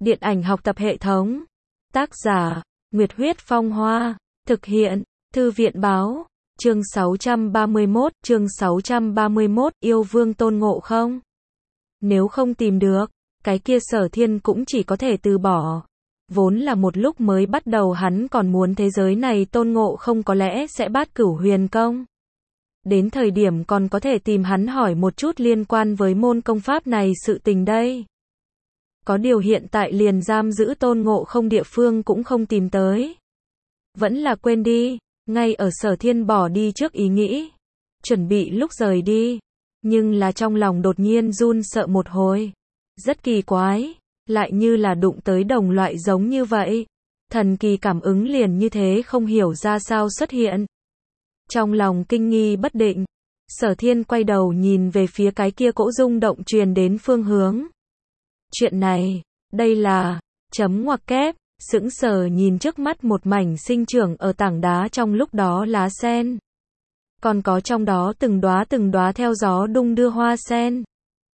Điện ảnh học tập hệ thống. Tác giả, Nguyệt Huyết Phong Hoa. Thực hiện, Thư viện Báo. Chương 631, yêu Vương Tôn Ngộ Không. Nếu không tìm được, cái kia Sở Thiên cũng chỉ có thể từ bỏ. Vốn là một lúc mới bắt đầu hắn còn muốn thế giới này Tôn Ngộ Không có lẽ sẽ bát cửu huyền công. Đến thời điểm còn có thể tìm hắn hỏi một chút liên quan với môn công pháp này sự tình đây. Có điều hiện tại liền giam giữ Tôn Ngộ Không địa phương cũng không tìm tới. Vẫn là quên đi, ngay ở Sở Thiên bỏ đi trước ý nghĩ. Chuẩn bị lúc rời đi. Nhưng là trong lòng đột nhiên run sợ một hồi. Rất kỳ quái, lại như là đụng tới đồng loại giống như vậy. Thần kỳ cảm ứng liền như thế không hiểu ra sao xuất hiện. Trong lòng kinh nghi bất định, Sở Thiên quay đầu nhìn về phía cái kia cỗ rung động truyền đến phương hướng. Chuyện này, đây là, chấm ngoặc kép, sững sờ nhìn trước mắt một mảnh sinh trưởng ở tảng đá trong lúc đó lá sen. Còn có trong đó từng đóa theo gió đung đưa hoa sen.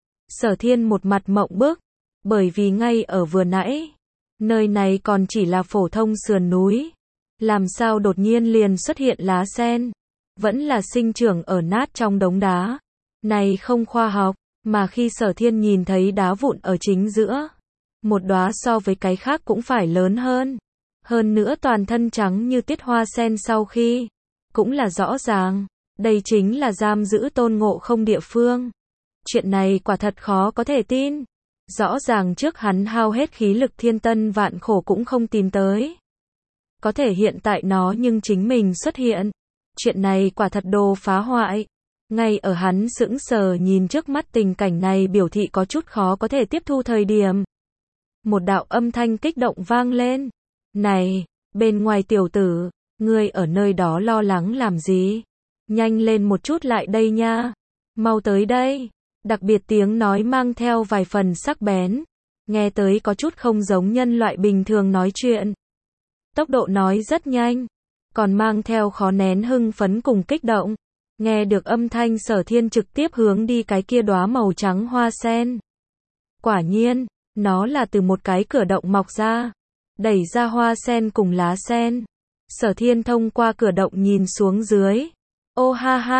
Sở Thiên một mặt mộng bức, bởi vì ngay ở vừa nãy, nơi này còn chỉ là phổ thông sườn núi. Làm sao đột nhiên liền xuất hiện lá sen, vẫn là sinh trưởng ở nát trong đống đá. Này không khoa học, mà khi Sở Thiên nhìn thấy đá vụn ở chính giữa, một đóa so với cái khác cũng phải lớn hơn. Hơn nữa toàn thân trắng như tiết hoa sen sau khi, cũng là rõ ràng, đây chính là giam giữ Tôn Ngộ Không địa phương. Chuyện này quả thật khó có thể tin. Rõ ràng trước hắn hao hết khí lực thiên tân vạn khổ cũng không tìm tới. Có thể hiện tại nó nhưng chính mình xuất hiện. Chuyện này quả thật đồ phá hoại. Ngay ở hắn sững sờ nhìn trước mắt tình cảnh này biểu thị có chút khó có thể tiếp thu thời điểm. Một đạo âm thanh kích động vang lên. Này, bên ngoài tiểu tử, ngươi ở nơi đó lo lắng làm gì? Nhanh lên một chút lại đây nha. Mau tới đây. Đặc biệt tiếng nói mang theo vài phần sắc bén. Nghe tới có chút không giống nhân loại bình thường nói chuyện. Tốc độ nói rất nhanh. Còn mang theo khó nén hưng phấn cùng kích động. Nghe được âm thanh Sở Thiên trực tiếp hướng đi cái kia đóa màu trắng hoa sen. Quả nhiên, nó là từ một cái cửa động mọc ra. Đẩy ra hoa sen cùng lá sen. Sở Thiên thông qua cửa động nhìn xuống dưới. Ô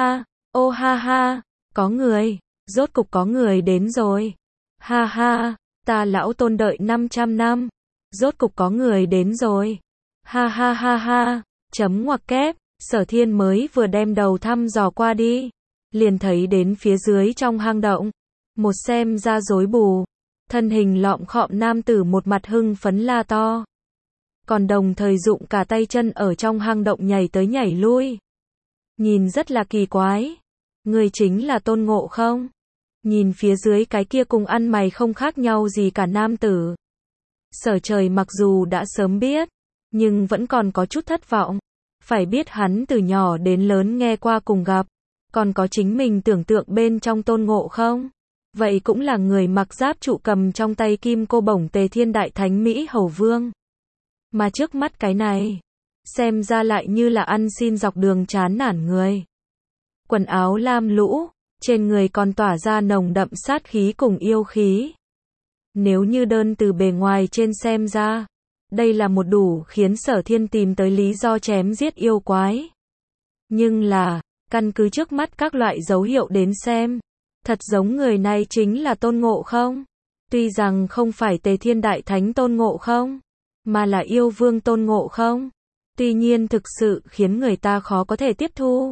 ha ha, có người, rốt cục có người đến rồi. Ha ha, ta lão Tôn đợi 500 năm. Rốt cục có người đến rồi. Ha ha, chấm ngoặc kép. Sở Thiên mới vừa đem đầu thăm dò qua đi, liền thấy đến phía dưới trong hang động, một xem ra rối bù, thân hình lọm khọm nam tử một mặt hưng phấn la to. Còn đồng thời dụng cả tay chân ở trong hang động nhảy tới nhảy lui. Nhìn rất là kỳ quái. Người chính là Tôn Ngộ Không. Nhìn phía dưới cái kia cùng ăn mày không khác nhau gì cả nam tử. Sở Trời mặc dù đã sớm biết, nhưng vẫn còn có chút thất vọng. Phải biết hắn từ nhỏ đến lớn nghe qua cùng gặp, còn có chính mình tưởng tượng bên trong Tôn Ngộ Không. Vậy cũng là người mặc giáp trụ cầm trong tay kim cô bổng Tề Thiên Đại Thánh Mỹ Hầu Vương. Mà trước mắt cái này, xem ra lại như là ăn xin dọc đường chán nản người. Quần áo lam lũ, trên người còn tỏa ra nồng đậm sát khí cùng yêu khí. Nếu như đơn từ bề ngoài trên xem ra, đây là một đủ khiến Sở Thiên tìm tới lý do chém giết yêu quái. Nhưng là, căn cứ trước mắt các loại dấu hiệu đến xem, thật giống người này chính là Tôn Ngộ Không. Tuy rằng không phải Tề Thiên Đại Thánh Tôn Ngộ Không, mà là yêu vương Tôn Ngộ Không. Tuy nhiên thực sự khiến người ta khó có thể tiếp thu.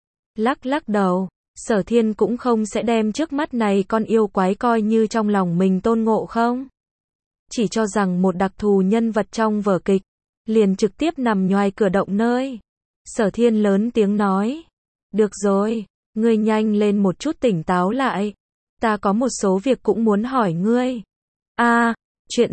Lắc đầu, Sở Thiên cũng không sẽ đem trước mắt này con yêu quái coi như trong lòng mình Tôn Ngộ Không. Chỉ cho rằng một đặc thù nhân vật trong vở kịch, liền trực tiếp nằm nhoài cửa động nơi. Sở Thiên lớn tiếng nói. Được rồi, ngươi nhanh lên một chút tỉnh táo lại. Ta có một số việc cũng muốn hỏi ngươi. Chuyện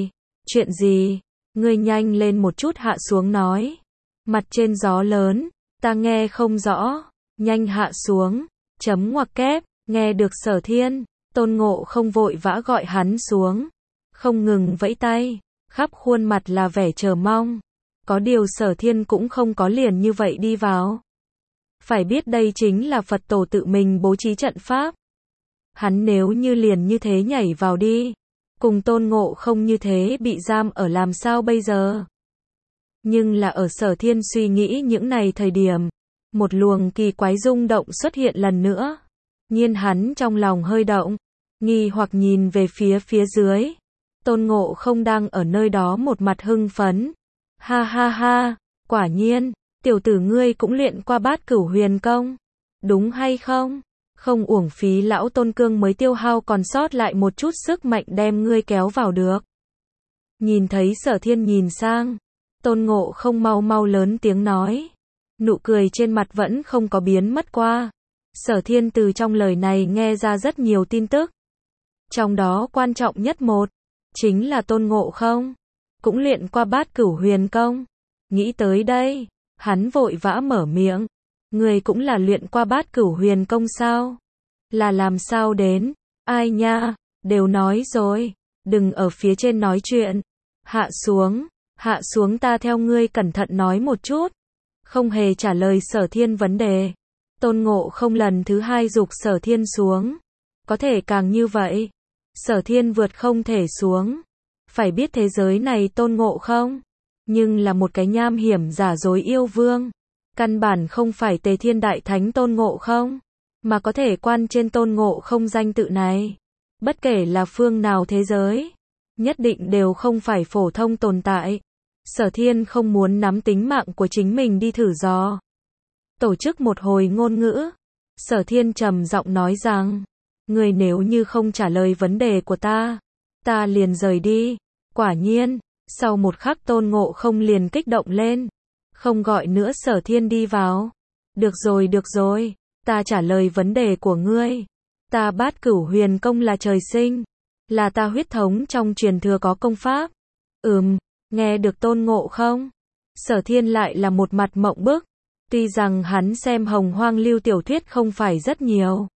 gì? Ngươi nhanh lên một chút hạ xuống nói. Mặt trên gió lớn, ta nghe không rõ. Nhanh hạ xuống, chấm ngoặc kép. Nghe được Sở Thiên, Tôn Ngộ Không vội vã gọi hắn xuống. Không ngừng vẫy tay, khắp khuôn mặt là vẻ chờ mong. Có điều Sở Thiên cũng không có liền như vậy đi vào. Phải biết đây chính là Phật tổ tự mình bố trí trận pháp. Hắn nếu như liền như thế nhảy vào đi, cùng Tôn Ngộ Không như thế bị giam ở làm sao bây giờ? Nhưng là ở Sở Thiên suy nghĩ những này thời điểm, một luồng kỳ quái rung động xuất hiện lần nữa. Nhiên hắn trong lòng hơi động, nghi hoặc nhìn về phía dưới. Tôn Ngộ Không đang ở nơi đó một mặt hưng phấn. Ha ha ha, quả nhiên, tiểu tử ngươi cũng luyện qua Bát Cửu Huyền Công, đúng hay không? Không uổng phí lão Tôn Cương mới tiêu hao còn sót lại một chút sức mạnh đem ngươi kéo vào được. Nhìn thấy Sở Thiên nhìn sang, Tôn Ngộ Không mau mau lớn tiếng nói. Nụ cười trên mặt vẫn không có biến mất qua. Sở Thiên từ trong lời này nghe ra rất nhiều tin tức. Trong đó quan trọng nhất một, chính là Tôn Ngộ Không cũng luyện qua Bát Cửu Huyền Công. Nghĩ tới đây, hắn vội vã mở miệng. Người cũng là luyện qua Bát Cửu Huyền Công sao? Là làm sao đến? Ai nha, đều nói rồi, đừng ở phía trên nói chuyện. Hạ xuống ta theo ngươi cẩn thận nói một chút. Không hề trả lời Sở Thiên vấn đề. Tôn Ngộ Không lần thứ hai giục Sở Thiên xuống. Có thể càng như vậy. Sở Thiên vượt không thể xuống. Phải biết thế giới này Tôn Ngộ Không, nhưng là một cái nham hiểm giả dối yêu vương. Căn bản không phải Tề Thiên Đại Thánh Tôn Ngộ Không, mà có thể quan trên Tôn Ngộ Không danh tự này. Bất kể là phương nào thế giới, nhất định đều không phải phổ thông tồn tại. Sở Thiên không muốn nắm tính mạng của chính mình đi thử dò. Tổ chức một hồi ngôn ngữ, Sở Thiên trầm giọng nói rằng, người nếu như không trả lời vấn đề của ta liền rời đi. Quả nhiên, sau một khắc Tôn Ngộ Không liền kích động lên, không gọi nữa Sở Thiên đi vào. Được rồi, ta trả lời vấn đề của ngươi. Ta Bát Cửu Huyền Công là trời sinh, là ta huyết thống trong truyền thừa có công pháp. Nghe được Tôn Ngộ Không, Sở Thiên lại là một mặt mộng bức. Tuy rằng hắn xem Hồng Hoang lưu tiểu thuyết không phải rất nhiều,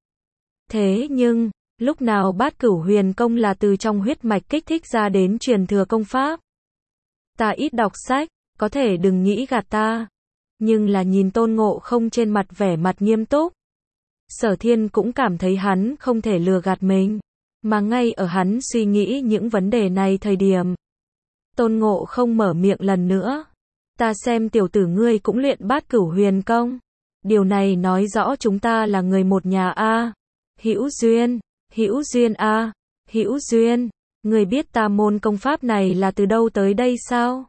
thế nhưng, lúc nào Bát Cửu Huyền Công là từ trong huyết mạch kích thích ra đến truyền thừa công pháp. Ta ít đọc sách, có thể đừng nghĩ gạt ta. Nhưng là nhìn Tôn Ngộ Không trên mặt vẻ mặt nghiêm túc, Sở Thiên cũng cảm thấy hắn không thể lừa gạt mình. Mà ngay ở hắn suy nghĩ những vấn đề này thời điểm, Tôn Ngộ Không mở miệng lần nữa. Ta xem tiểu tử ngươi cũng luyện Bát Cửu Huyền Công. Điều này nói rõ chúng ta là người một nhà a. Hữu duyên a, hữu duyên. Ngươi biết ta môn công pháp này là từ đâu tới đây sao?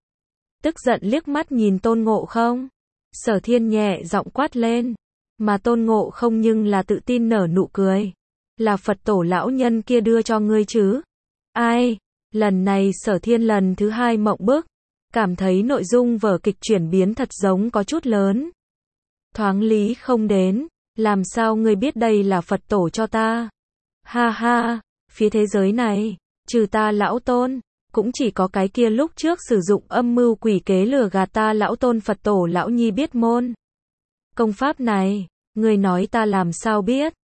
Tức giận liếc mắt nhìn Tôn Ngộ Không, Sở Thiên nhẹ giọng quát lên. Mà Tôn Ngộ Không nhưng là tự tin nở nụ cười. Là Phật tổ lão nhân kia đưa cho ngươi chứ? Ai? Lần này Sở Thiên lần thứ hai mộng bức, cảm thấy nội dung vở kịch chuyển biến thật giống có chút lớn. Thoáng lý không đến, làm sao ngươi biết đây là Phật tổ cho ta? Ha ha, phía thế giới này, trừ ta lão Tôn, cũng chỉ có cái kia lúc trước sử dụng âm mưu quỷ kế lừa gạt ta lão Tôn Phật tổ lão nhi biết môn công pháp này. Ngươi nói ta làm sao biết?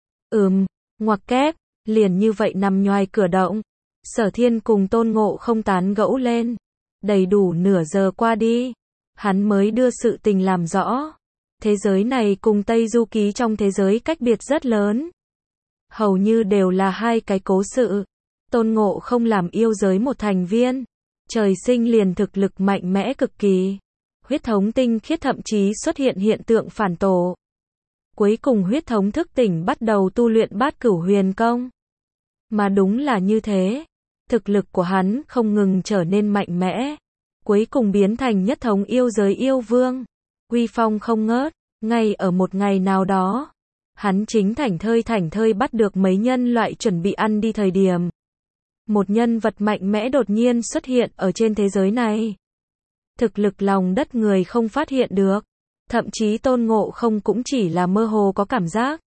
Ngoặc kép, liền như vậy nằm nhoài cửa động. Sở Thiên cùng Tôn Ngộ Không tán gẫu lên. Đầy đủ nửa giờ qua đi, hắn mới đưa sự tình làm rõ. Thế giới này cùng Tây Du Ký trong thế giới cách biệt rất lớn. Hầu như đều là hai cái cố sự. Tôn Ngộ Không làm yêu giới một thành viên, trời sinh liền thực lực mạnh mẽ cực kỳ. Huyết thống tinh khiết thậm chí xuất hiện hiện tượng phản tổ. Cuối cùng huyết thống thức tỉnh bắt đầu tu luyện Bát Cửu Huyền Công. Mà đúng là như thế, thực lực của hắn không ngừng trở nên mạnh mẽ, cuối cùng biến thành nhất thống yêu giới yêu vương, uy phong không ngớt. Ngay ở một ngày nào đó, hắn chính thảnh thơi bắt được mấy nhân loại chuẩn bị ăn đi thời điểm, một nhân vật mạnh mẽ đột nhiên xuất hiện ở trên thế giới này. Thực lực lòng đất người không phát hiện được, thậm chí Tôn Ngộ Không cũng chỉ là mơ hồ có cảm giác.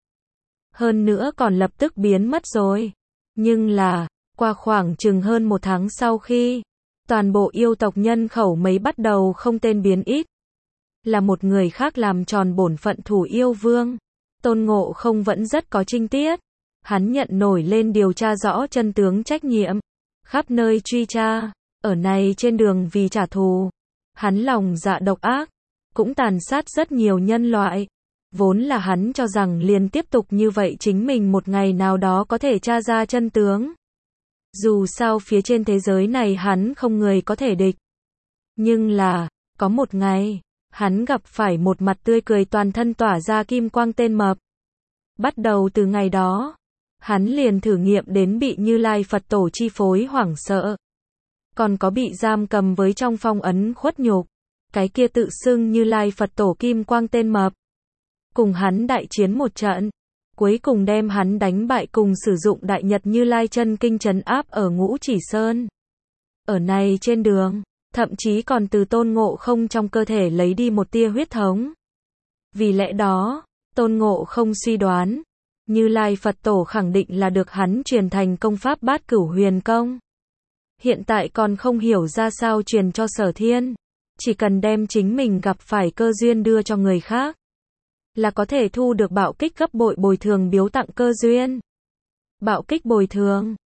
Hơn nữa còn lập tức biến mất rồi. Nhưng là, qua khoảng chừng hơn một tháng sau khi, toàn bộ yêu tộc nhân khẩu mấy bắt đầu không tên biến ít. Là một người khác làm tròn bổn phận thủ yêu vương. Tôn Ngộ Không vẫn rất có trinh tiết. Hắn nhận nổi lên điều tra rõ chân tướng trách nhiệm. Khắp nơi truy tra, ở này trên đường vì trả thù. Hắn lòng dạ độc ác, cũng tàn sát rất nhiều nhân loại. Vốn là hắn cho rằng liền tiếp tục như vậy chính mình một ngày nào đó có thể tra ra chân tướng. Dù sao phía trên thế giới này hắn không người có thể địch. Nhưng là, có một ngày, hắn gặp phải một mặt tươi cười toàn thân tỏa ra kim quang tên mập. Bắt đầu từ ngày đó, hắn liền thử nghiệm đến bị Như Lai Phật Tổ chi phối hoảng sợ. Còn có bị giam cầm với trong phong ấn khuất nhục. Cái kia tự xưng Như Lai Phật Tổ kim quang tên mập. Cùng hắn đại chiến một trận. Cuối cùng đem hắn đánh bại cùng sử dụng Đại Nhật Như Lai chân kinh trấn áp ở Ngũ Chỉ Sơn. Ở này trên đường, thậm chí còn từ Tôn Ngộ Không trong cơ thể lấy đi một tia huyết thống. Vì lẽ đó, Tôn Ngộ Không suy đoán, Như Lai Phật Tổ khẳng định là được hắn truyền thành công pháp Bát Cửu Huyền Công. Hiện tại còn không hiểu ra sao truyền cho Sở Thiên, chỉ cần đem chính mình gặp phải cơ duyên đưa cho người khác, là có thể thu được bạo kích gấp bội bồi thường biếu tặng cơ duyên. Bạo kích bồi thường